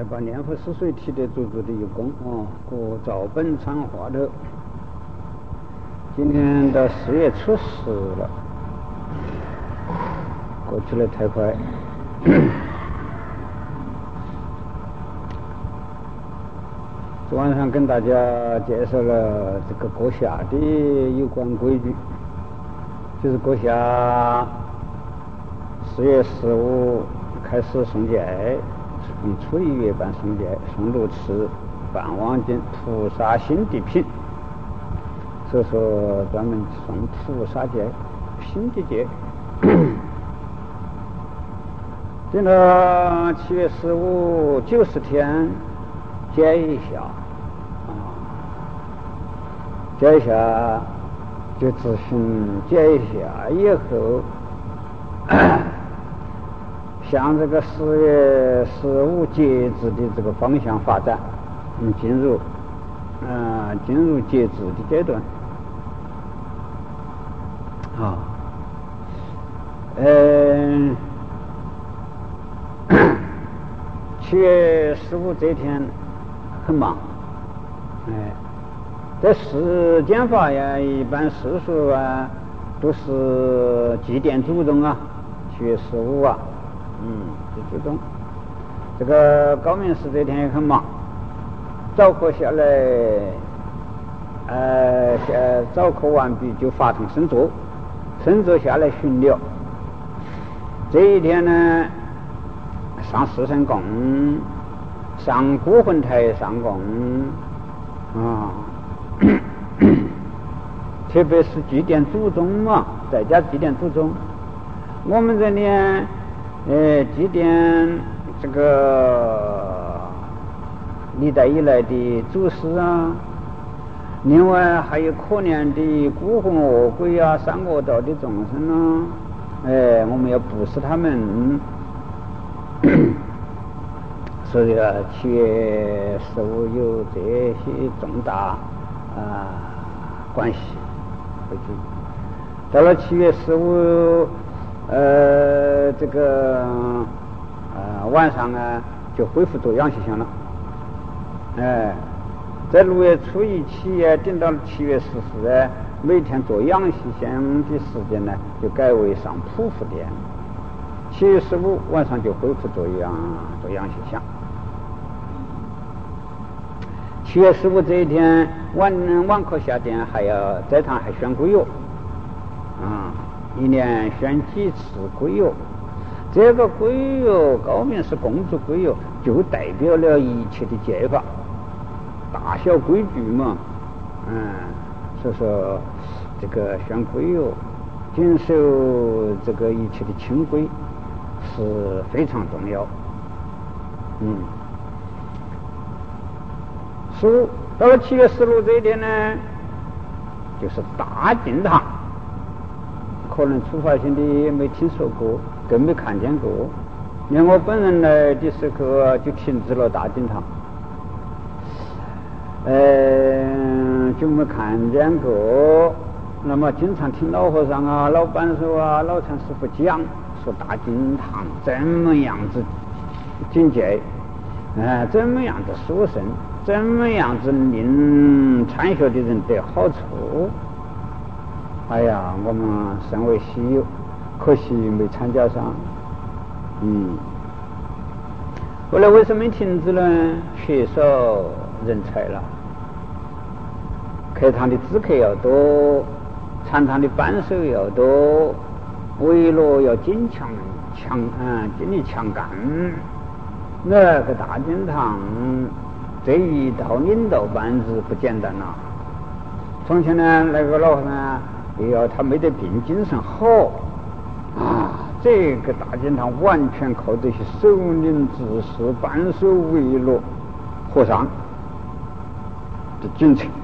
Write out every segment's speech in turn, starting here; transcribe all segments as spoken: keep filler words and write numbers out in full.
再把念佛四水提得足足的有功啊！故照本参话头，今天到四月初十了，过去了太快。昨晚上跟大家介绍了这个过夏的有关规矩，就是过夏四月十五开始送节，以初一月办送节，送炉吃，办望经，菩萨心地品，所以说专门送菩萨节、心地节。这个七月十五九十天节一下啊，节一下就执行节一下以后，向这个四月十五节制的这个方向发展，嗯，进入呃进入节制的阶段啊，嗯。七月十五这天很忙，哎，在世间法呀，一般世俗啊都是祭奠祖宗啊，七月十五啊，嗯，祭祖宗。这个高明寺这天也很忙，早课下来，呃，下早课完毕就发同升座，升座下来巡了。这一天呢，上四圣供，上孤魂台上供啊，特别是祭奠祖宗嘛，在家祭奠祖宗。我们这里呃祭奠这个历代以来的祖师啊，另外还有可怜的孤魂恶鬼啊、三恶道的众生啊，哎，我们要布施他们。所以啊，七月十五有这些重大啊关系回去。到了七月十五，呃，这个呃晚上啊，就恢复做阳气香了。哎，在六月初一起啊，顶到七月十四啊，每天做阳气香的时间呢，就改为上匍匐殿。七月十五晚上就恢复做阳做阳气香。七月十五这一天晚晚课下殿，还要在堂还宣归哟，啊，一年宣几次归哟。这个归哟，高明是公主归哟，就代表了一切的戒法，大小规矩嘛，嗯，所以说这个宣归哟，谨守这个一切的清规是非常重要，嗯。十到了七月十六这一天呢，就是大净堂，可能出发性的没听说过，更没看见过。连我本人来的时候就停止了大净堂，呃，就没看见过。那么经常听老和尚啊、老板说啊、老禅师傅讲，说大净堂怎么样子境界，呃，怎么样子殊胜。怎么样子令参学的人得好处？哎呀，我们甚为稀有，可惜没参加上。嗯，后来为什么停止呢？缺少人才了。课堂的知客要多，禅堂的班手要多，围罗要坚强强嗯，精力强干。那个大净堂。这一道领导班子不简单了。从前呢，那个老和尚，哎呀，他没得病，精神好啊。这个大净堂完全靠这些首领执事、班手围罗和尚的精神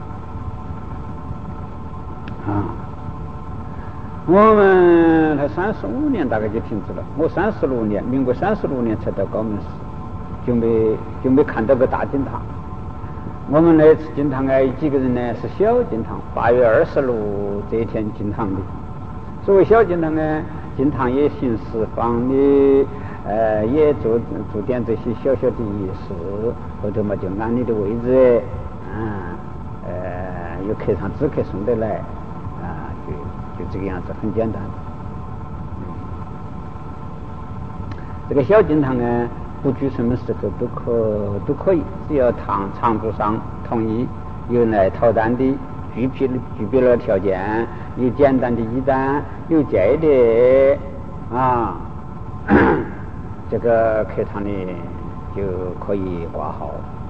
啊。我们才三十五年大概就停止了，我三十六年，民国三十六年才到高明寺。就没就没看到个大净堂。我们那次净堂啊，几个人呢是小净堂，八月二十六这一天净堂的。所谓小净堂呢，净堂也行十方的呃，也做做点这些小小的仪式，后头嘛就按你的位置，啊，呃，有客堂知客送得来，啊，就就这个样子，很简单。嗯，这个小敬堂呢，不拘什么时候都可都可以，只要堂场主上同意，有来逃单的，具备具备了条件，有简单的衣单，有戒的啊。这个课堂呢就可以挂号。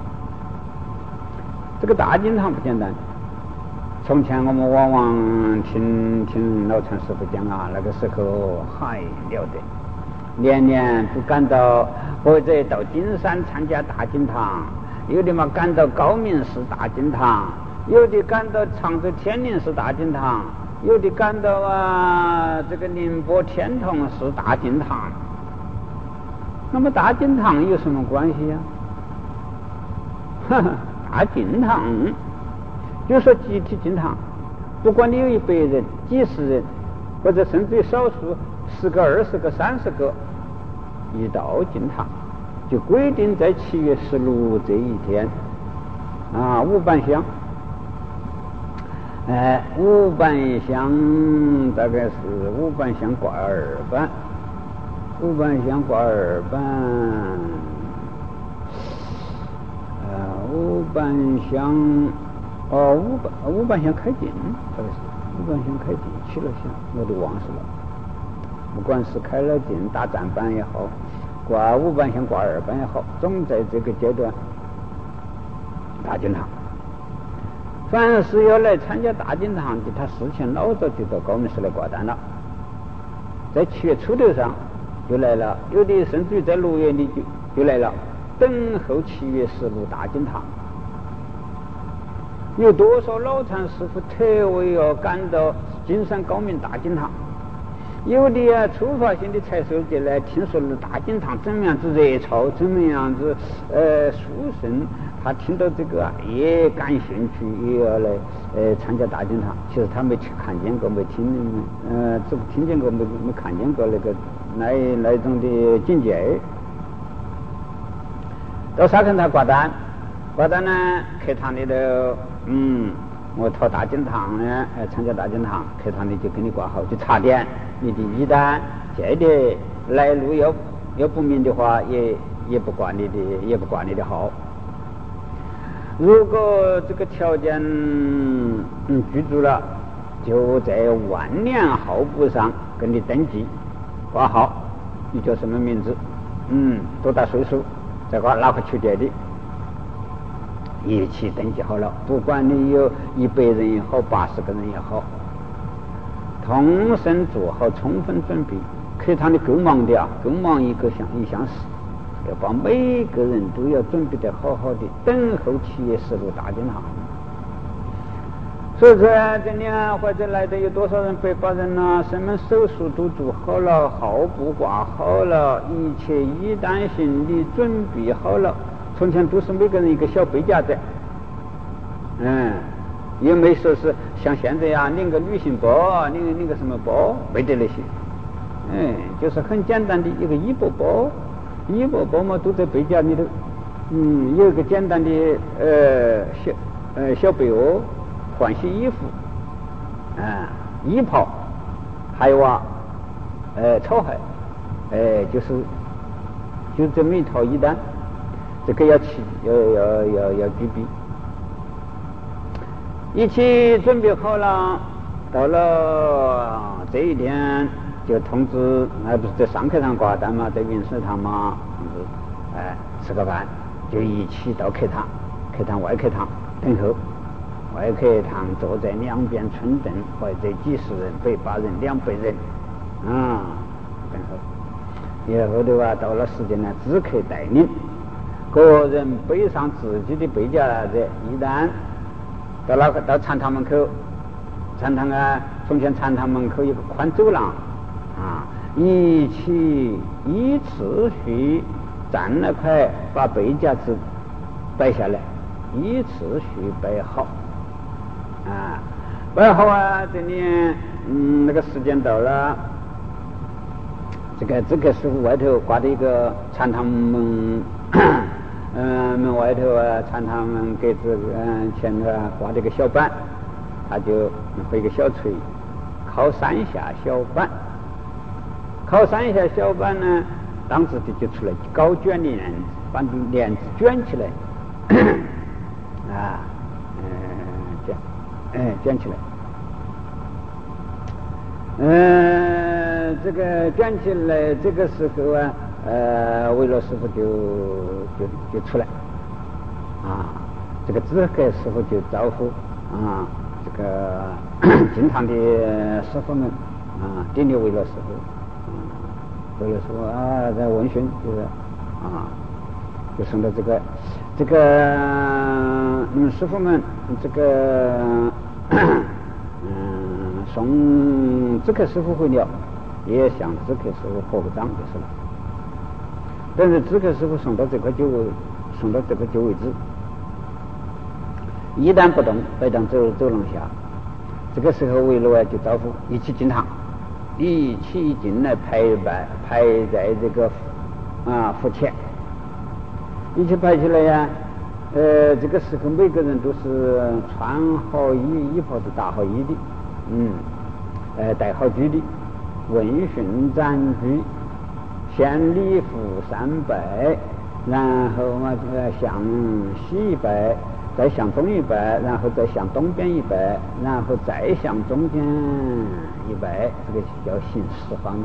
这个大经堂不简单。从前我们往往听听老禅师傅讲啊，那个时候还了得，年年都赶到或者到金山参加大经堂，有的嘛赶到高明寺大经堂，有的赶到常州天宁寺大经堂，有的赶到啊这个宁波天童寺大经堂。那么大经堂有什么关系呀、啊？大经堂就说集体经堂，不管你有一百人、几十人，或者甚至于少数十个、二十个、三十个，一到经堂就规定在七月十六这一天啊，五板香。哎，五板香大概是五板香挂二板。五板香挂二板，呃，五板香，哦，五板五板香开进，这个是五板香开进去了香，我都忘记了。不管是开了进大站板也好，挂五板香挂二板也好，总在这个阶段大经堂。凡是要来参加大经堂的，他事前老早就到高明寺来挂单了，在七月初头上就来了，有的甚至于在六月里就就来了，等候七月十六大经堂。有多少老禅师傅特为要赶到金山高明大经堂？有的啊，初发性的才受节来，听说了大经堂怎么样子热潮，怎么样子呃殊胜，他听到这个啊也感兴趣，也要来呃参加大经堂。其实他没去看见过，没听呃只听见过，没没看见过那个那那种的境界。到沙坑台挂单，挂单呢，课堂里头，嗯，我到大经堂呢，呃，参加大经堂，课堂里就给你挂好，就查点你的衣单，这的来路要要不明的话，也也不挂你的，也不挂你的号。如果这个条件嗯具足了，就在万年号簿上给你登记挂号，你叫什么名字？嗯，多大岁数？再挂哪个区别的？一起登记好了，不管你有一百人也好，八十个人也好，同声做好充分准备。课堂里够忙的啊，够忙一个项一项事，要把每个人都要准备得好好的，等候七月十六大经堂。所以说这里啊，或者来的有多少人？百把人呐、啊，什么手术都做好了，号簿挂好了，一切衣单行李准备好了。从前都是每个人一个小背夹子，嗯，也没说是像现在呀、啊，拎个旅行包，拎个拎个什么包，没得那些，嗯，就是很简单的一个衣钵包，衣钵包嘛都在背夹里头，嗯，有一个简单的呃小呃小被窝。换洗衣服，啊，衣袍，还有啊，呃，草鞋，呃，就是就这么一套衣单，这个要齐，要要要要具备，一起准备好了，到了这一天就通知，那不是在上课堂挂单嘛，在云石堂嘛，通知，哎，吃个饭，就一起到课堂，课堂外课堂等候。外课堂坐在两边春凳，或者几十人、百把人、两百人，啊，等候。然后的话，到了时间呢，知客带领，个人背上自己的背夹子、衣单，到那个到禅堂门口，禅堂啊，从前禅堂门口有个宽走廊，啊，一起依次序站那块，把背夹子摆下来，依次序摆好。啊，摆好啊！这里，嗯，那个时间到了， 这个这个师傅外头挂的一个禅堂门，嗯，门外头啊，禅堂门格子嗯前头啊挂了一个小板，他就和一个小锤，靠三下小板，靠三下小板呢，当时的就出来高卷的帘子，把帘子卷起来，啊，嗯，卷，嗯，卷起来。嗯，这个卷起来，这个时候啊，呃，维罗师傅就就就出来，啊，这个知客师傅就招呼啊，这个进堂的师傅们啊，顶礼维罗师傅，维罗师傅啊，在问询就是啊，就送到这个这个嗯师傅们这个嗯。送知客师傅回了，也向知客师傅合个掌就是了。但是知客师傅送到这个就送到这个就位置，一旦不动，摆到走走廊下。这个时候维罗啊就招呼一起进堂，一起进来排排排在这个啊佛前，一起排起来呀。呃，这个时候每个人都是穿好衣衣服是打好衣的。嗯，呃，戴好具的，问讯暂居，先礼服三拜，然后嘛，呃，向西一拜，再向东一拜，然后再向东边一拜，然后再向中间一拜，这个叫行十方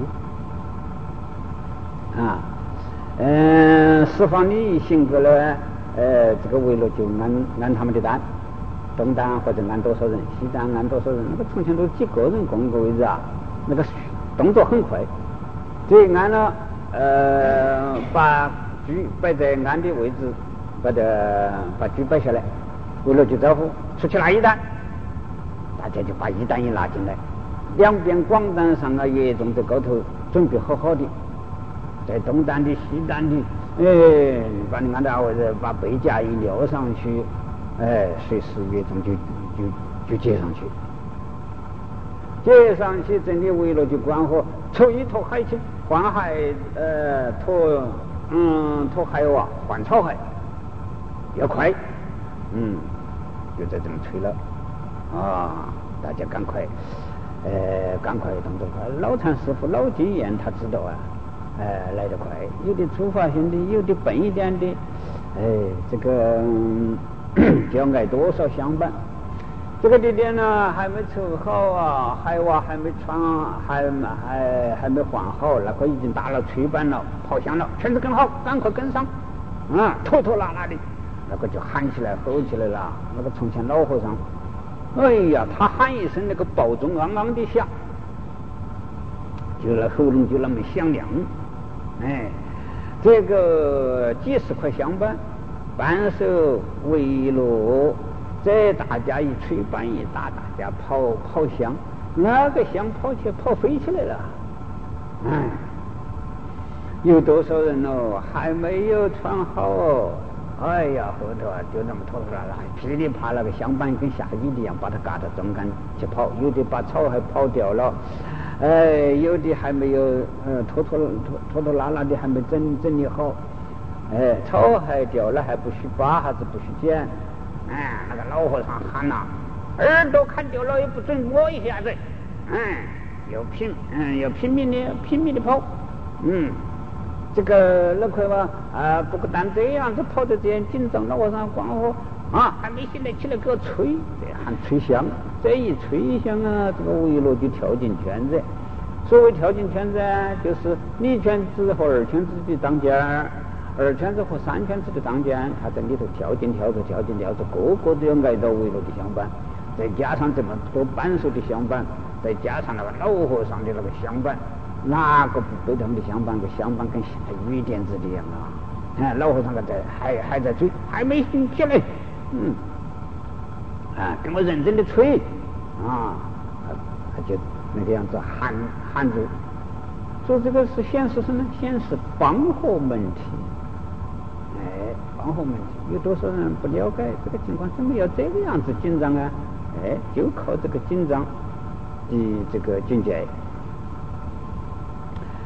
礼啊。嗯、呃，十方礼一行过来，呃，这个维罗就按按他们的单。东单或者按多少人，西单按多少人，那个从前都几个人共一个位置啊，那个动作很快。这按了呃，把局摆在按的位置，把这把局摆下来，为了就招呼出去拿一单，大家就把一单一拿进来，两边广场上啊也种在高头准备好好的，在东单的西单的，哎，把你按照位置把背架一撂上去。哎，随时乐钟就就就接上去，接上去，整理围了就关火，抽一坨海青，换海呃脱嗯脱海娃换草海，要快，嗯，就在这么吹了，啊，大家赶快，呃，赶快动作快。老禅师傅老经验，他知道啊，哎，来得快，有的出发性的，有的笨一点的，哎，这个。嗯就要挨多少香板？这个地点呢还没抽好啊，海娃还没穿，还还还没换好，那个已经打了吹板了，跑香了，全是跟好，赶快跟上啊，拖拖拉拉的，那个就喊起来吼起来了。那个从前老和尚，哎呀，他喊一声，那个爆钟昂昂的响，就那喉咙就那么响亮，哎，这个几十块香板。半手围罗，这大家一吹板一打，大家跑跑香，那个香跑起跑飞起来了。哎，有多少人哦，还没有穿好哦。哎呀，后头啊就那么拖拖拉拉，噼里啪啦个香板跟下雨一样，把它嘎到中间去跑，有的把草还跑掉了，哎，有的还没有呃拖拖拖拖拖拉拉的还没整整理好。哎，草还掉了，还不许拔，还是不许剪？哎，那个老和尚喊呐、啊，耳朵砍掉了也不准摸一下子。嗯，要拼，嗯，要拼命的，拼命的跑。嗯，这个那块嘛，啊，不过但这样子跑得这样紧张，老和尚光和啊，还没醒来起来给我吹，这喊吹响。这一吹响啊，这个维罗就跳进圈子。所谓跳进圈子啊，就是一圈子和二圈子的当家。二圈子和三圈子的当家，他在里头跳进跳出，跳进跳出，个个都要挨到围罗的香板，再加上这么多扳手的香板，再加上那个老和尚的那个香板，哪个不背他们的香板？个香板跟下雨点子的一样啊！哎，老和尚在还还在吹，还没醒起来，嗯，啊，跟我认真的吹，啊，他就那个样子喊喊住，说这个是显示什么？显示帮和问题。哎，帮和问题，有多少人不了解这个情况？怎么要这个样子紧张啊？哎，就靠这个紧张的这个境界。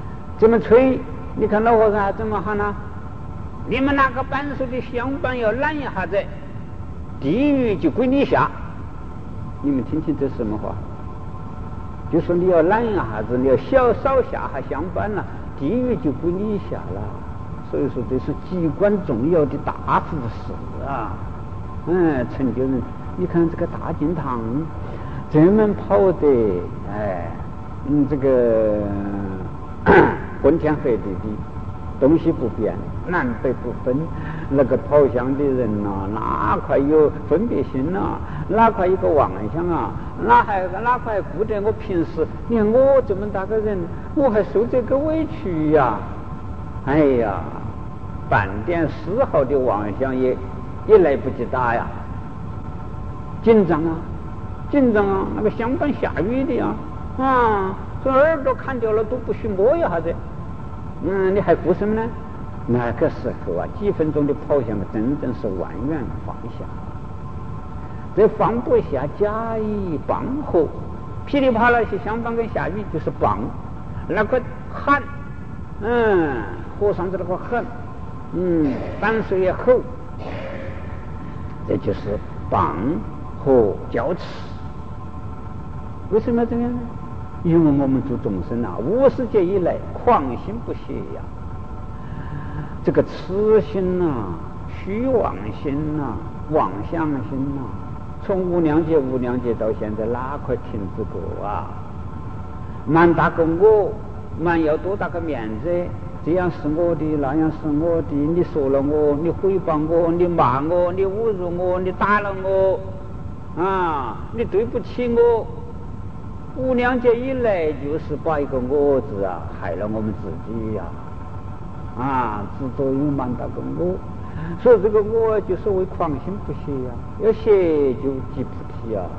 怎么吹？你看老和尚还怎么喊呢？你们那个扳手的香板要拦一下子，地狱就归你下。你们听听这是什么话？就说你要拦一下子，你要小少下下香板了，地狱就归你下了。所以说这是至关重要的大护事啊！嗯，成就人。你看这个大金堂，这么跑的，哎，嗯，这个昏天黑地的，东西不变，南北不分，那个跑香的人呐、啊，哪块有分别心呐、啊？哪块有个妄想啊？哪还哪块顾得我平时？你看我这么大个人，我还受这个委屈呀！哎呀，半点丝毫的妄想也也来不及打呀！紧张啊，紧张啊！那个香板下雨的呀，啊，这耳朵砍掉了都不许摸一下子。嗯，你还顾什么呢？那个时候啊，几分钟的跑香真正是万元放下。这放不下，加以棒喝，噼里啪啦些香板跟下雨就是棒，那个喊，嗯，和尚在那个喊，嗯，板水也吼，这就是棒和交持。为什么要这样呢？因为我们做众生啊，五十劫以来狂心不歇呀，这个痴心呐、啊、虚妄心呐、啊、妄想心呐、啊，从无量劫无量劫到现在哪块停止过啊？蛮大个我，蛮要多大个面子？这样是我的，那样是我的，你说了我，你诽谤我，你骂我，你侮辱我，你打了我，啊，你对不起我。无量劫以来，就是把一个我字啊，害了我们自己呀、啊！啊，执着有蛮大个我，所以这个我就是为狂心不歇呀、啊，要歇就即菩提呀、啊。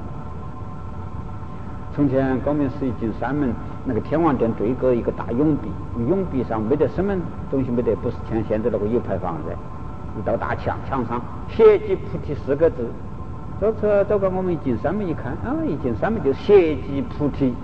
从前高明寺一进山门，那个天王殿对个一个大永壁，永壁上没得什么东西，没得，不是像现在那个有牌坊的，一道大墙，墙上写即菩提四个字。走车走到我们一进山门一看，啊，一进山门就歇即菩提。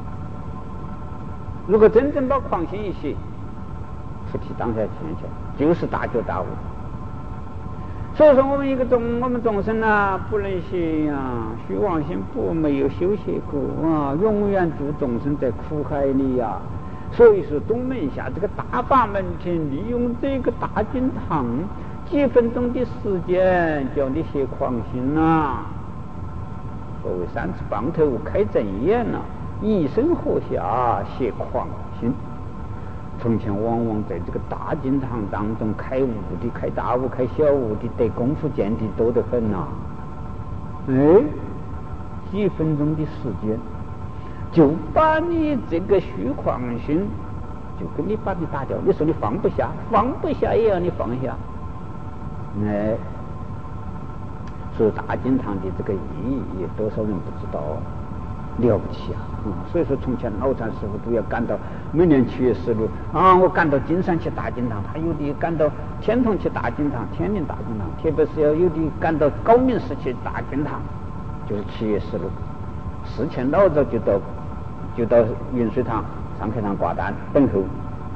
如果真正把狂心一歇，菩提当下现前，就是大觉大悟。所以说我们一个众我们众生啊，不能歇呀、啊，虚妄心不没有休息过啊，永远度众生在苦海里呀、啊。所以说东门下这个大法门前，利用这个大金堂。几分钟的时间叫你歇狂心呐、啊，所谓三次棒头开正眼呐、啊，以身合下歇狂心。从前往往在这个大金堂当中开悟的、开大悟、开小悟的，得功夫见的多得很呐、啊。哎，几分钟的时间，就把你这个虚狂心，就给你把你打掉。你说你放不下，放不下也要你放下。哎，所以大金堂的这个意义，多少人不知道，了不起啊！嗯，所以说从前老禅师傅都要赶到每年七月十六啊，我赶到金山去大金堂，他有的赶到天童去大金堂、天宁大金堂，特别是要有的赶到高明寺去大金堂，就是七月十六。事前老早就到就到云水堂、上客堂挂单等候。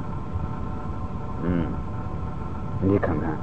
嗯，你看看。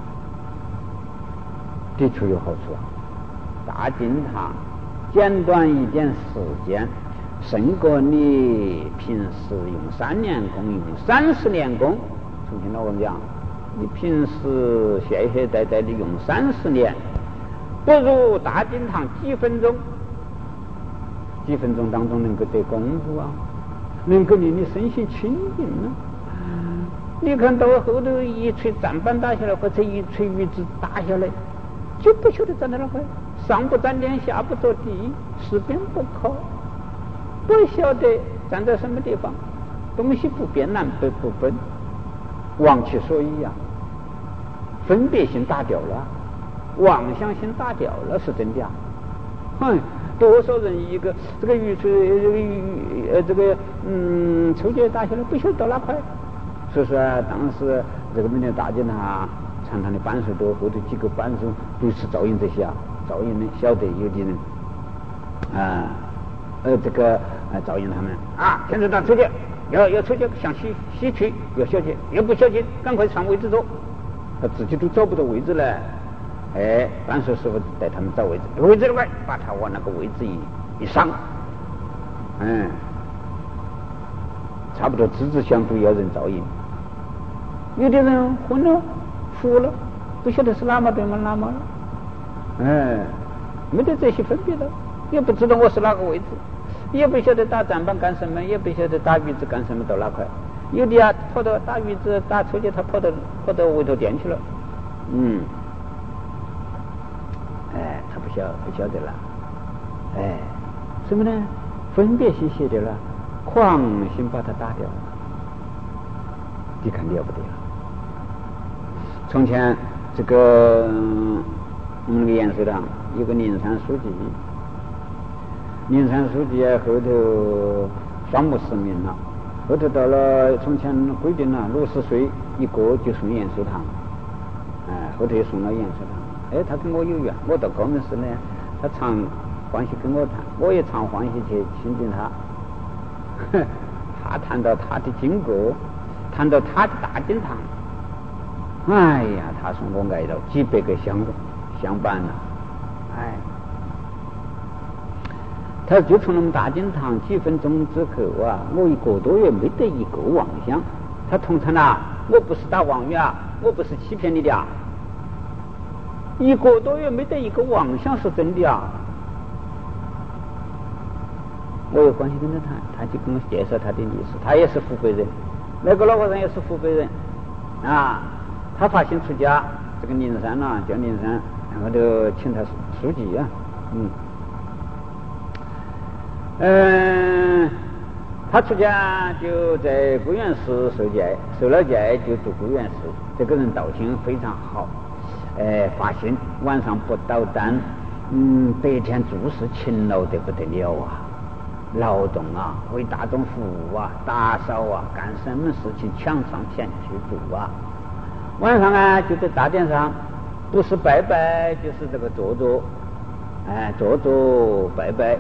的确有好处啊！大金堂简短一点时间，胜过你平时用三年功，用三十年功。从前老人讲，你平时懈懈怠怠的用三十年，不如大金堂几分钟，几分钟当中能够得功夫啊，能够令你身心清净啊。你看到后头一锤砧板打下来，或者一锤鱼子打下来。就不晓得站在哪块，上不沾天，下不着地，四边不靠，不晓得站在什么地方，东西不变，南北不分，忘其所以呀、啊，分别心打掉了，妄想心打掉了，是真的啊！哼，多少人一个这个鱼锤，这个鱼呃这个嗯抽筋打下来，不晓得到哪块，所以说、啊、当时这个每年大金堂。常常的扳手多，后头几个扳手都是照应这些啊，照应的晓得有的人啊，呃这个呃照应他们啊，现在到出去要要出去向西西去，要小心，要不小心赶快上位置坐。他自己都找不到位置了，哎，扳手师傅带他们找位置，位置了快，把他往那个位置一一上，嗯，差不多直直相助，要人照应。有的人昏了服了，不晓得是喇嘛对吗？喇嘛了，哎，没得这些分别的，也不知道我是哪个位置，也不晓得打站板干什么，也不晓得打鱼子干什么到哪块。有的啊，跑到打鱼子打出去，他跑到跑到委托店去了，嗯，哎，他不晓不晓得了，哎，什么呢？分别心邪掉了，狂心把他打掉了，你看了不得了。从前这个我们那个盐水堂有个灵山书记，灵山书记啊后头双目失明了。后头到了从前规定了六十岁一个就送盐水堂，哎，后头又送到盐水堂。哎，他跟我有缘，我到高门寺呢，他常欢喜跟我谈，我也常欢喜去亲近他。他谈到他的经过，谈到他的大经堂，哎呀，他说我挨到几百个香香板了，哎。他就从那么大经堂几分钟之后啊，我一个多月没得一个妄想。他通常啊，我不是打妄语啊，我不是欺骗你的啊，一个多月没得一个妄想是真的啊。我有关系跟他谈，他就跟我介绍他的历史，他也是湖北人，那个老和尚也是湖北人啊。他发心出家，这个灵山呐、啊，叫灵山，然后就请他书记啊，嗯。嗯，他出家就在归元寺受戒，受了戒就读归元寺。这个人道行非常好，哎，发心晚上不捣蛋，嗯，白天做事勤劳得不得了啊，劳动啊，为大众服务啊，打扫啊，干什么事情抢上前去做啊。晚上啊，就在大殿上，不是拜拜就是这个坐坐，哎，坐坐拜拜。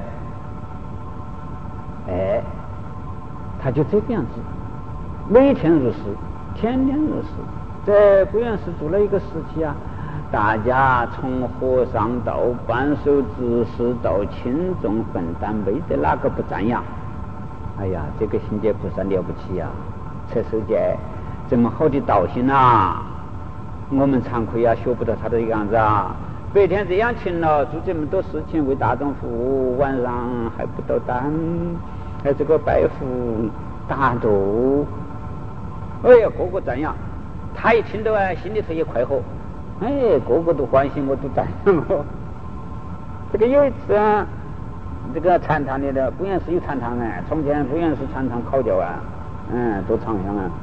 哎，他就这个样子，每天如是，天天如是。在归元寺住了一个时期啊，大家从和尚到扳手执事到轻重分担，没得哪个不赞扬。哎呀，这个心界菩萨了不起啊！才受戒这么好的道行啊，我们惭愧啊，学不到他的样子啊。白天这样勤劳，做这么多事情为大众服务，晚上还不捣蛋，还这个拜佛打坐，哎呀，个个赞扬。他一听到啊，心里头也快活，哎，个个都欢喜，我都赞扬我。这个有一次啊，这个禅堂里的归元寺有禅堂哎，从前归元寺禅堂考教啊，嗯，做长香啊。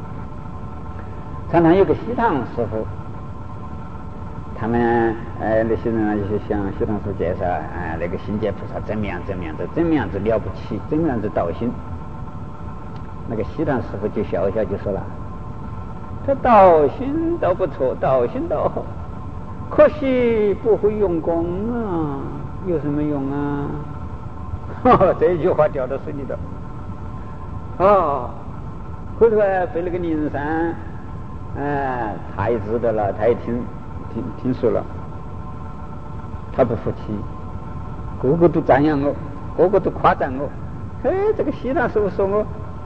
禅堂有个西堂师傅。他们哎那些人啊，就是向西堂师介绍，哎，那个心界菩萨怎么样怎么样子，怎么样子了不起，怎么样子道心。那个西堂师傅就笑一笑就说了，这道心倒不错，道心倒好，可惜不会用功啊，有什么用啊？哈哈，这句话掉到水里头。哦，后头啊被那个灵山，哎，他也知道了，他也听。听听说了，他不服气，个个都赞扬我，个个都夸赞我。哎，这个西堂师傅说我，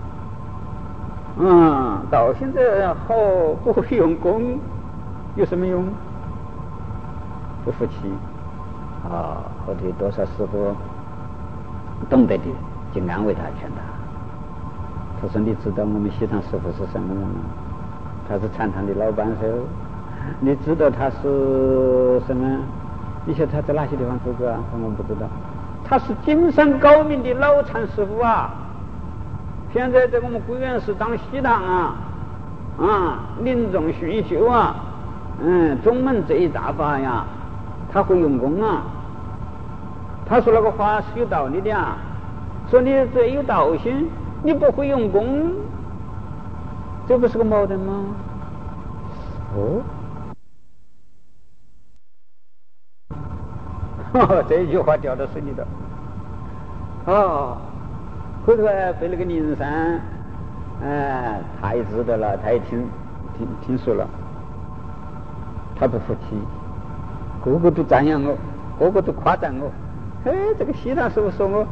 嗯，到现在好不会用功，有什么用？不服气啊！后头多少师傅懂得的，就安慰他，劝他。他说：“你知道我们西堂师傅是什么人吗？他是禅堂的老板噻。你知道他是什么？你晓得他在哪些地方做过啊？我们不知道。他是精神高明的老禅师傅啊！现在在我们归元寺当西堂啊，啊，临终训修啊，嗯，宗门这一大把呀，他会用功啊。他说那个话是有道理的啊，说你这有道心，你不会用功，这不是个矛盾吗？哦。这一句话掉到水里头。哦，后头啊被那个灵山哎，他也知道了，他也听听听说了，他不服气，个个都赞扬我，个个都夸赞我。哎，这个西塘师傅说我，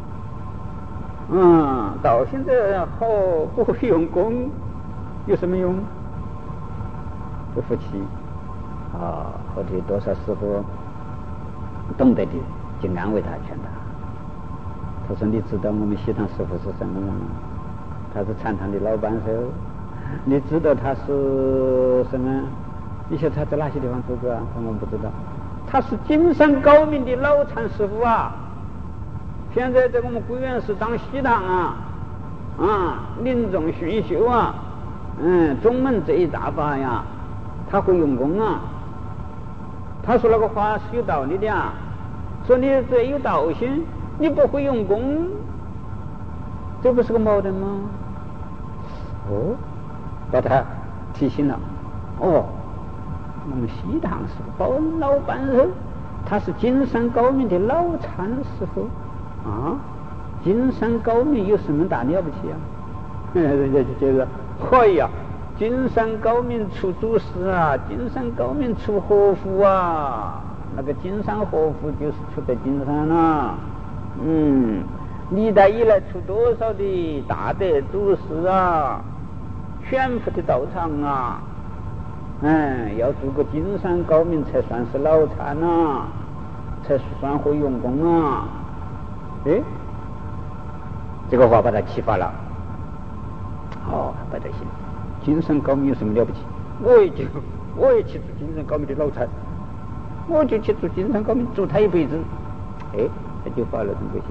嗯，到现在好不会用功，有什么用？不服气啊！后头多少师傅懂得的，就安慰他劝他。他说：“你知道我们西塘师傅是什么人吗？他是禅堂的老板噻。你知道他是什么？你晓得他在哪些地方做过啊？他们不知道。他是金山高明的老禅师傅啊！现在在我们贵院寺当西堂啊，啊，临终熏修啊，嗯，宗门这一大把呀，他会用功啊。他说那个话是有道理的啊，说你这有道心。”你不会用功，这不是个矛盾吗？哦，把他提醒了。哦，我们西塘是个包老板人，他是金山高明的老禅师傅啊。金山高明有什么大了不起啊？人家就觉得，哎呀，金山高明出祖师啊，金山高明出活佛啊，那个金山活佛就是出在金山啊。嗯，历代以来出多少的大德祖师啊，悬浮的道场啊，嗯，要做个金山高明才算是老禅啊，才算会用功啊。哎，这个话把他启发了。哦，不得行，金山高明有什么了不起？我也就我也去做金山高明的老禅，我就去做金山高明，做他一辈子。哎。他就发了这个心，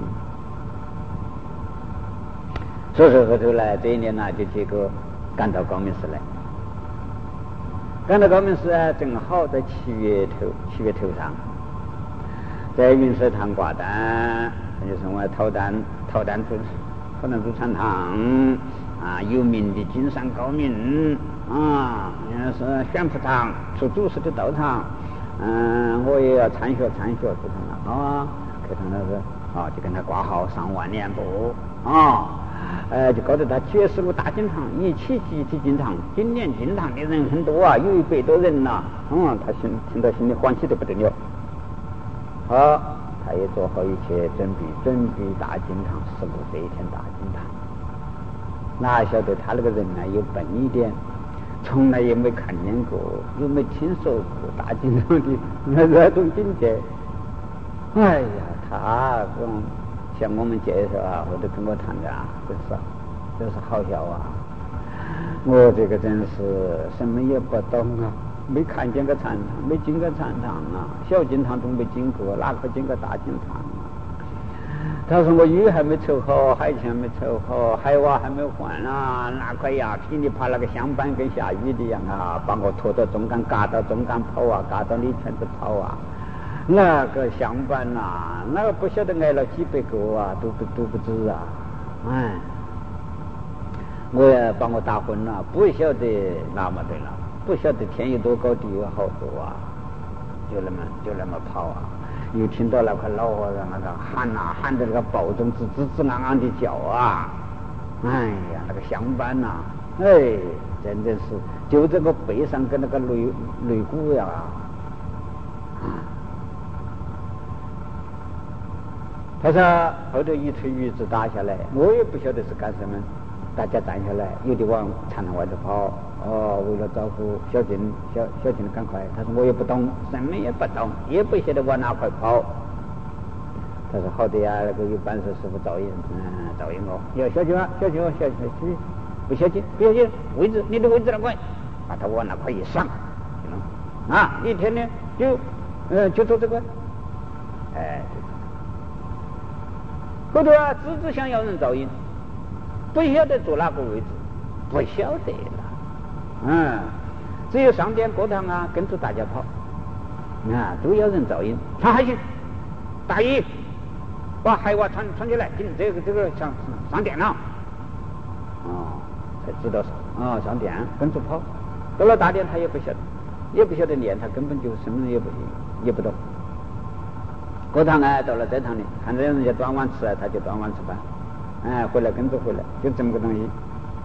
所以说后头来这一年呢，就结果赶到高明寺来。赶到高明寺啊，正好在七月头，七月头上，在云社堂挂单，就是我讨单讨单主讨单主禅堂啊，有名的金山高明啊，也是玄普堂出祖师的道场，嗯，我也要参学参学，不成了，好啊。他那个啊，就跟他挂号上万年簿啊，呃，就搞得他七月十五大经堂一起集体进堂，今年进堂的人很多啊，有一百多人呐、啊，嗯，他心听到心里欢喜得不得了。好，他也做好一切准备，准备大经堂十五这一天大经堂。哪晓得他那个人呢，又笨一点，从来也没看见过，又没听说过大经堂的那那种境界。哎呀，他跟向我们介绍啊，或者跟我谈的啊，真是真是好笑啊！我这个真是什么也不懂啊，没看见个禅堂，没进过禅堂啊，小经堂都没进过，哪个进过大经堂啊？他说我鱼还没凑好，海钱没凑好，海瓦还没换啊，那块呀噼里啪啦个香板跟下雨的一样啊，把我拖到中间，嘎到中间跑啊，嘎到里圈子跑啊。那个香板呐、啊，那个不晓得挨了几百个啊，都不都不止啊！哎，我也把我打昏了，不晓得那么对了，不晓得天有多高地有好高啊，就那么就那么跑啊！又听到那块老和尚那个喊啊，喊的那个暴种子吱吱昂昂的叫啊！哎呀，那个香板呐、啊，哎，真的是就这个背上跟那个肋肋骨呀、啊。他说后头一推鱼子打下来，我也不晓得是干什么，大家站下来，有的往禅堂外头跑，哦，为了招呼小静，小小静赶快。他说我也不懂，什么也不懂，也不晓得往哪块跑。他说好的呀，那个有办事师傅照应，嗯，照应我。要小静啊，小静啊，小小静，不小静，不小静，位置你的位置那块，把他往那块一上，啊，一天呢就，呃，就做这个，哎。后头啊，只只想要人照应，不晓得坐哪个位置，不晓得了。嗯，只有上点过堂啊，跟着大家跑，啊，都要人照应。他还行，大姨把海娃穿穿起来，进这个这个上上殿了。哦，才知道啊、哦，上殿跟着跑。到了大殿他也不晓得，也不晓得念，他根本就什么也不也不懂。过堂哎，到了这堂里，看着人家端碗吃啊，他就端碗吃饭，哎，回来跟着回来，就这么个东西。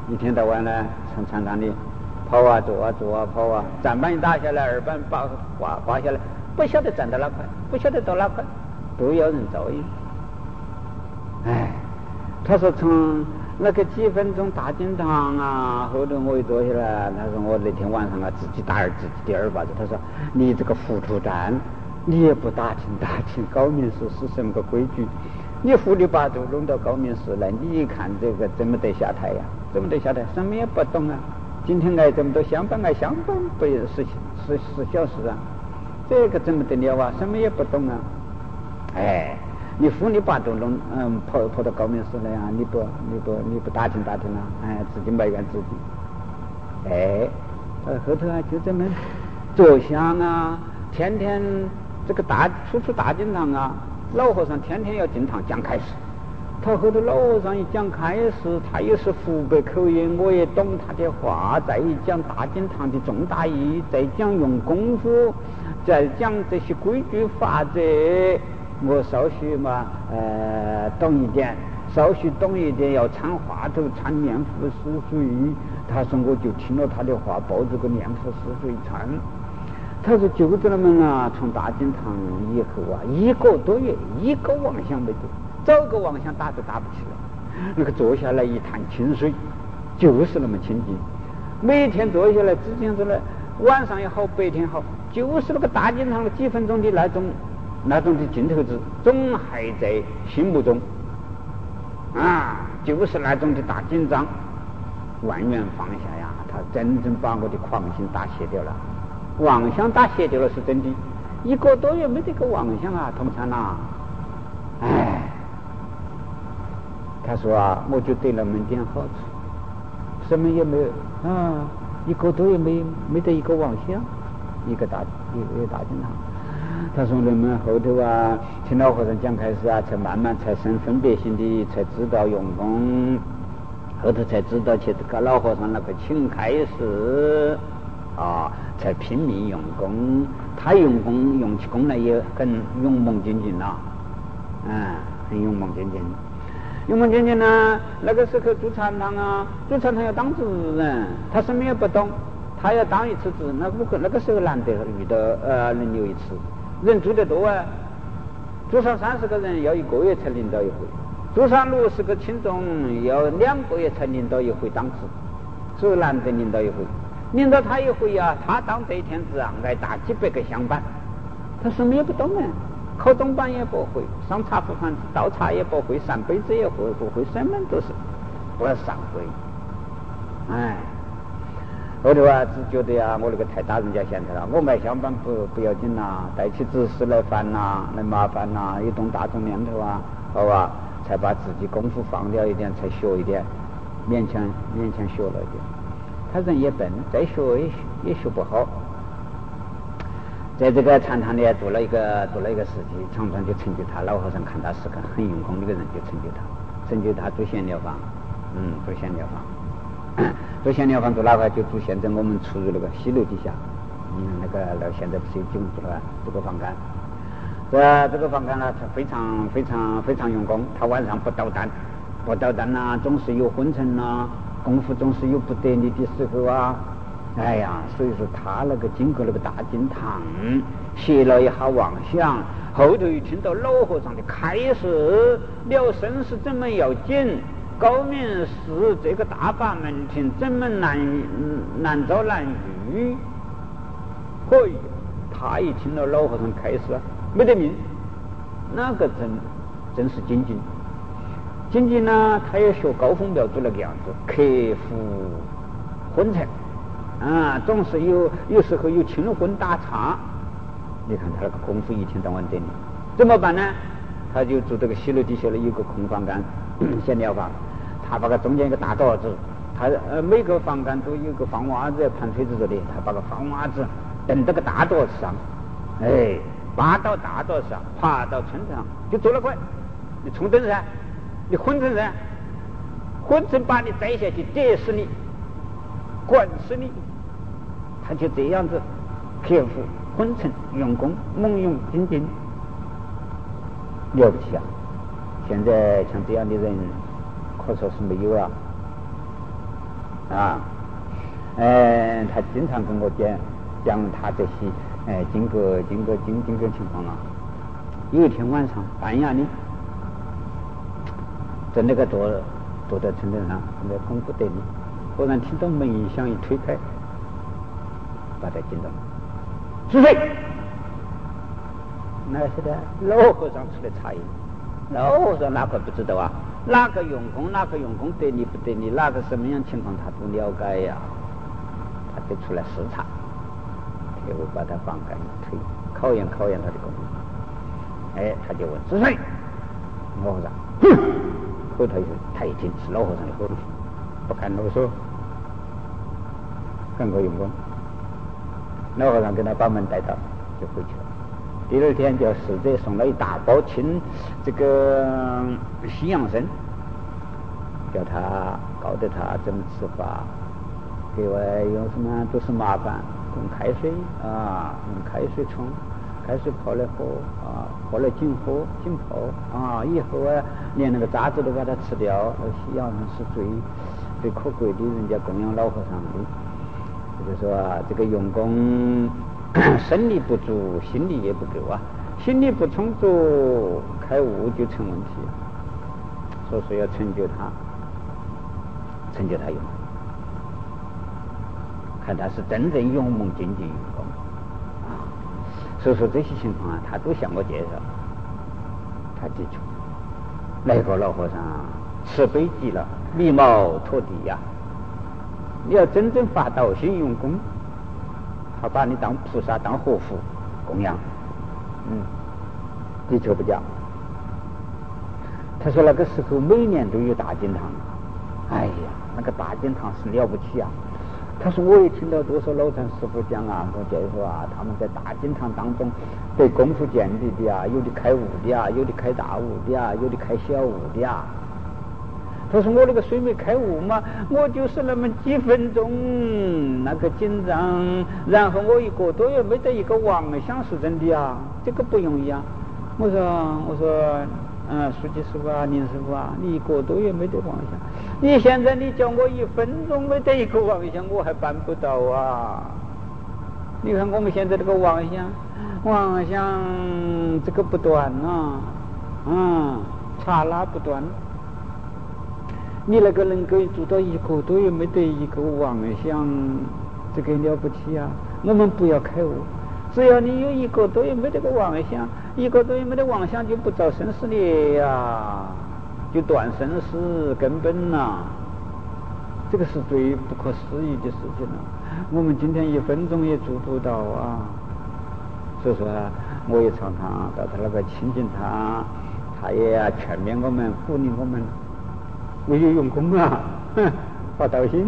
一天到晚呢从禅堂里跑啊走啊走啊跑啊，站板一打下来，二板把挂挂下来，不晓得站到哪块，不晓得到哪块，都要人照应。哎，他说从那个几分钟大经堂啊，后头我一坐下来，他说我那天晚上啊自己打自己的耳巴子，他说你这个糊涂蛋，你也不打听打听高明寺是什么个规矩，你糊里八涂弄到高明寺来，你一看这个怎么得下台呀、啊？怎么得下台？什么也不懂啊！今天挨这么多香板，挨香板不是是是是小事啊！这个怎么得了啊？什么也不懂啊！哎，你糊里八涂弄，嗯，跑跑到高明寺来啊！你不你不你不打听打听啊？哎，自己埋怨自己。哎，呃，后头啊就这么坐香啊，天天这个大初出大经堂啊，老和尚天天要进堂讲开示。他后头老和尚一讲开始，他也是湖北口音，我也懂他的话，再一讲大经堂的重大意义，再讲用功夫，再讲这些规矩法则，我稍许嘛呃懂一点，稍许懂一点，要掺话头掺面糊湿水。他说我就听了他的话，抱着个面糊湿水掺。他说就这么啊，从大经堂以后啊，一个多月一个妄想没得。找个妄想打都打不起来，那个坐下来一潭清水，就是那么清净。每天坐下来，之前说了，晚上也好，白天好，就是那个大经堂的几分钟的那种那种的镜头子，总还在心目中啊，就是那种的大紧张，万缘放下呀，他真正把我的狂心打卸掉了，妄想打卸掉了是真的。一个多月没这个妄想啊，同参呐，哎。他说啊，我就得了那么点好处，什么也没有啊，一个多月没没得一个妄想，一个大一个大经堂。他说人们后头啊，听老和尚讲开始啊，才慢慢才生分别心的，才知道用功，后头才知道去跟老和尚那个请开始啊，才拼命用功。他用功用起功来也很勇猛精进呐，嗯，很勇猛精进。勇猛精进呢，那个时候住禅堂啊，住禅堂要当主人，他什么也不懂，他要当一次主人，那不可那个时候难得遇到呃能有一次，人住得多啊，住上三十个人要一个月才领导一回，住上六十个轻重要两个月才领导一回当值，所以难得领导一回，领导他一回啊，他当这一天子啊，挨打几百个香板，他什么也不懂啊。考东板也不会，上茶壶盘倒茶也不会，扇杯子也不不会，什么都是不上会。哎，后头啊，只觉得啊，我那个太打人家现在了，我买香板不不要紧啦，带起知识来烦呐，来麻烦呐，一动大众念头啊，好吧，才把自己功夫放掉一点，才学一点，勉强勉强学了一点。他人也笨，再学也也学不好。在这个禅堂里做了一个做了一个事情，常常就成就他。老和尚看他是个很用功的一个人，就成就他，成就他做闲疗房，嗯，做闲疗房，做闲疗房做哪块就做现在我们出入那个西楼底下，嗯，那个那现在不是有九是吧？这个房间，这这个房间呢，他非常非常非常用功，他晚上不捣蛋，不捣蛋呐，总是有昏沉呐，功夫总是有不得力的时候啊。哎呀，所以说他那个经过那个大经堂，歇了一下妄想，后头一听到老和尚的开示，了生死怎么要紧，高明寺这个大法门庭怎么难难遭难遇，嘿，他一听到老和尚开示，没得命，那个真真是精进，精进呢，他也学高峰苗族那个样子，克服昏沉。啊，总是有有时候有清昏打岔，你看他那个功夫一天到晚得力，怎么办呢？他就住这个西楼底下的有个空房间，闲聊房，他把个中间一个大垛子，他呃每个房间都有个放袜子盘腿子做的，他把个放袜子蹬到个大垛子上，哎，扒到大垛上，爬到村上，就坐了块，你冲蹬噻，你昏沉噻，昏沉把你摘下去，跌死你，管死你。他就这样子克服昏沉，用功猛勇精进，了不起啊！现在像这样的人可说是没有啊。 啊。呃，他经常跟我讲讲他这些呃经过经过经经过情况啊。有一天晚上半夜里，在那个坐坐在城镇上，那功夫得力，忽然听到门一响，一推开，把他惊到了。是谁？那是的老和尚出来查验。老和尚哪个不知道啊？哪个用功，哪个用功得力不得力，哪个什么样情况他都了解呀、啊。他就出来视察，铁我把他放开一推，考验考验他的功夫。哎，他就问是谁？老和尚，哼，后头他一听是老和尚的后头，不敢啰嗦，赶快用功。老和尚跟他把门带到，就回去了。第二天叫使者送了一大包青这个西洋参，叫他告诉他怎么吃法。另外有什么都是麻烦，用开水啊，用开水冲，开水泡来喝啊，喝来紧喝紧泡啊，以后啊连那个渣子都把它吃掉。西洋参是最最可贵的，人家供养老和尚的。就是说啊，这个用功生理不足，心理也不够啊，心理不充足，开悟就成问题。所以说要成就他，成就他用功。看他是真正勇猛精进用功啊，所以说这些情况啊，他都向我介绍，他记住。那个老和尚慈悲极了，礼貌拖地呀、啊。你要真正发道心用功，他把你当菩萨当活佛供养，嗯，的确不假。他说那个时候每年都有大经堂，哎呀，那个大经堂是了不起啊。他说我也听到多少老禅师傅讲啊，我就说啊，他们在大经堂当中对功夫建立的啊，有的开悟的啊，有的开大悟的啊，有的开小悟的啊。他说我那个虽没开悟嘛，我就是那么几分钟那个紧张，然后我一个多月没得一个妄想是真的啊，这个不容易啊。我说我说嗯，书记师傅啊，林师傅啊，你一个多月没得妄想，你现在你叫我一分钟没得一个妄想，我还办不到啊。你看我们现在这个妄想，妄想这个不断啊，嗯，刹那不断。你那个能够做到一个多月没得一个妄想，这个了不起啊！我们不要开悟，只要你有一个多月没得个妄想，一个多月没得妄想就不造生死业呀，就断生死根本呐、啊。这个是最不可思议的事情了、啊。我们今天一分钟也做不到啊。所以说啊，我也常常到他那个亲近他，他也啊劝勉我们，鼓励我们。我有用功啊，哼，发道心。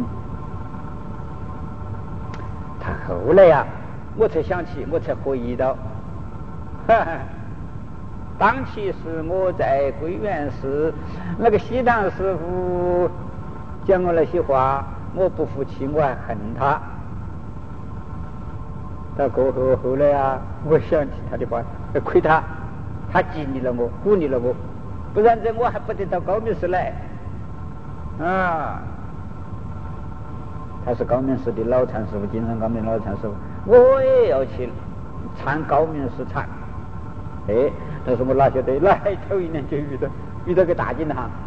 他后来呀、啊，我才想起，我才回忆到，哈哈，当其时我在归元寺，那个西塘师傅讲我那些话，我不服气，我还恨他。到过后后来啊，我想起他的话，亏他，他激励了我，鼓励了我，不然这我还不得到高明寺来。啊，他是高明寺的老禅师傅，金山高明老禅师傅，我也要去参高明寺参。哎，但是我哪晓得来头一年就遇到遇到个大经堂。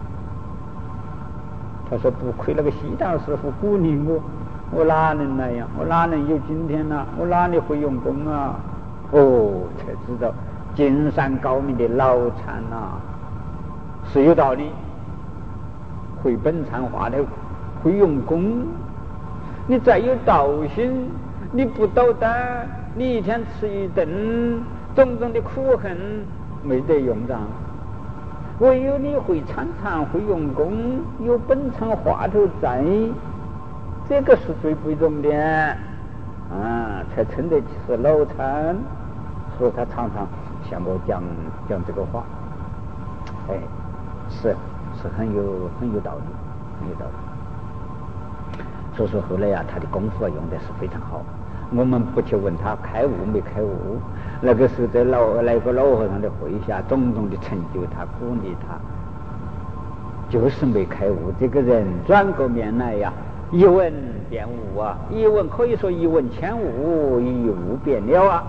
他说不亏那个西藏师傅鼓励我，我哪能那样？我哪能有今天呢、啊？我哪里会用功啊？哦，才知道金山高明的老禅啊是有道理。会本禅话头，会用功。你再有道心，你不捣蛋，你一天吃一顿，种种的苦恨没得用的。唯有你会参禅，会用功，有本禅话头在，这个是最不容的啊，才称得起是老禅。所以他常常向我讲讲这个话，哎，是。是很有很有道理，很有道理。所以说后来啊，他的功夫啊用的是非常好。我们不去问他开悟没开悟，那个时候在老那个老和尚的会下，种种的成就他，鼓励他，就是没开悟。这个人转过面来呀， 一文变物啊，一文可以说一文千物，一物变了啊，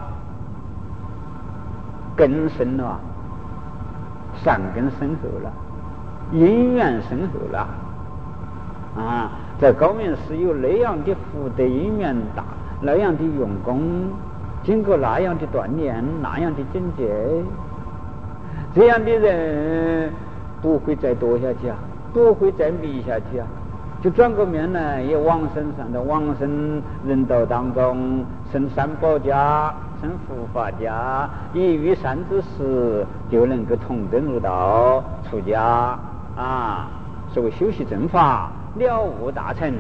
根深了，善根深厚了，因缘深厚了啊！在高明寺有那样的福德因缘大，那样的用功，经过那样的锻炼，那样的境界，这样的人不会再堕下去啊，不会再迷下去啊，就转个面来，也往生上的往生人道当中，生三宝家，生护法家，以遇善知识，就能够同登入道，出家啊，所谓修习正法，了悟大成。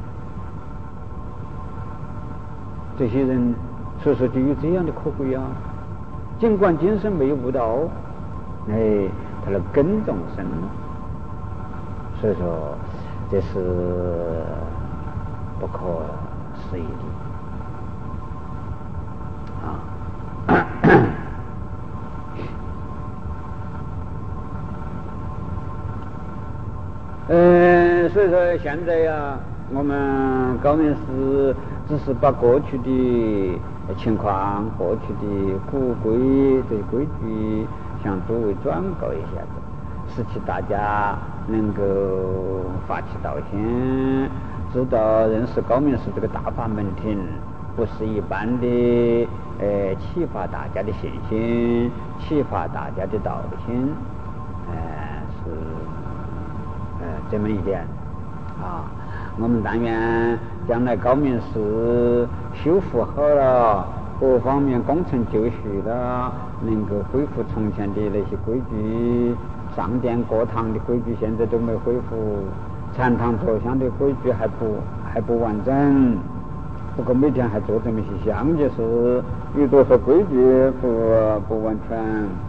这些人所说就有这样的可贵啊，尽管今生没有悟道，哎，他的根种深，所以说这是不可思议的啊。嗯，所以说现在呀，我们高明寺只是把过去的情况、过去的古规这些规矩向诸位转告一下子，使其大家能够发起道心，知道认识高明寺这个大法门庭，不是一般的呃启发大家的信心，启发大家的道心，呃是呃这么一点啊。我们但愿将来高明寺修复好了，各方面工程就绪了，能够恢复从前的那些规矩，上殿过堂的规矩现在都没恢复，禅堂坐香的规矩还不还不完整，不过每天还做这么些香，就是有多少规矩不不完全，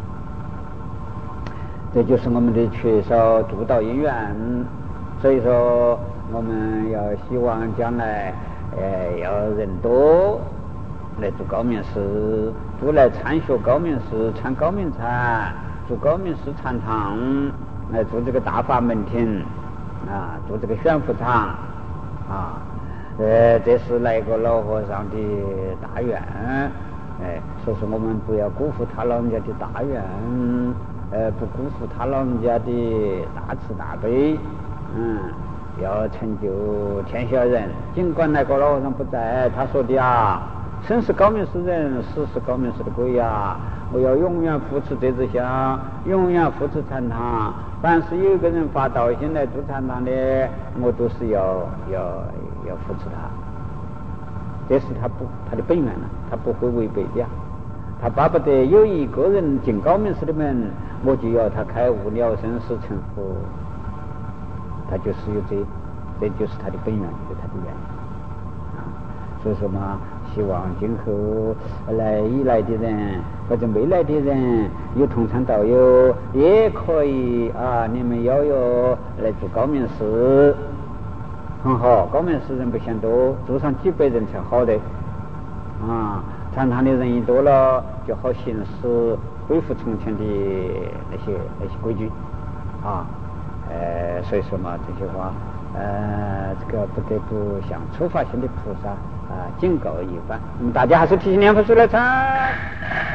这就是我们的缺少助道因缘。所以说我们要希望将来呃要人多来住高明寺，都来参学高明寺，参高明禅，住高明寺禅堂，来住这个大法门庭啊，住这个玄福场啊，呃这是来个老和尚的大愿，哎，所以说我们不要辜负他老人家的大愿，呃不辜负他老人家的大慈大悲，嗯，要成就天下人。尽管那个老和尚不在，他说的啊，生是高明寺人，死是高明寺的鬼呀！我要永远扶持这支香，永远扶持禅堂。凡是有一个人发道心来住禅堂的，我都是要要要扶持他。这是他不他的本愿了，他不会违背的呀。他巴不得有一个人进高明寺的门，我就要他开悟了生死成佛。他就是有这，这就是他的本愿，就是他的愿啊。所以说嘛，希望今后来已来的人或者没来的人，有同参道友也可以啊，你们邀约来住高明寺，很好。高明寺人不嫌多，住上几百人才好的啊。禅堂的人一多了，就好行使恢复从前的那些那些规矩啊。呃，所以说嘛，这些话，呃，这个不得不向初发心的菩萨啊、呃、警告一番。那么大家还是提起念佛水来参。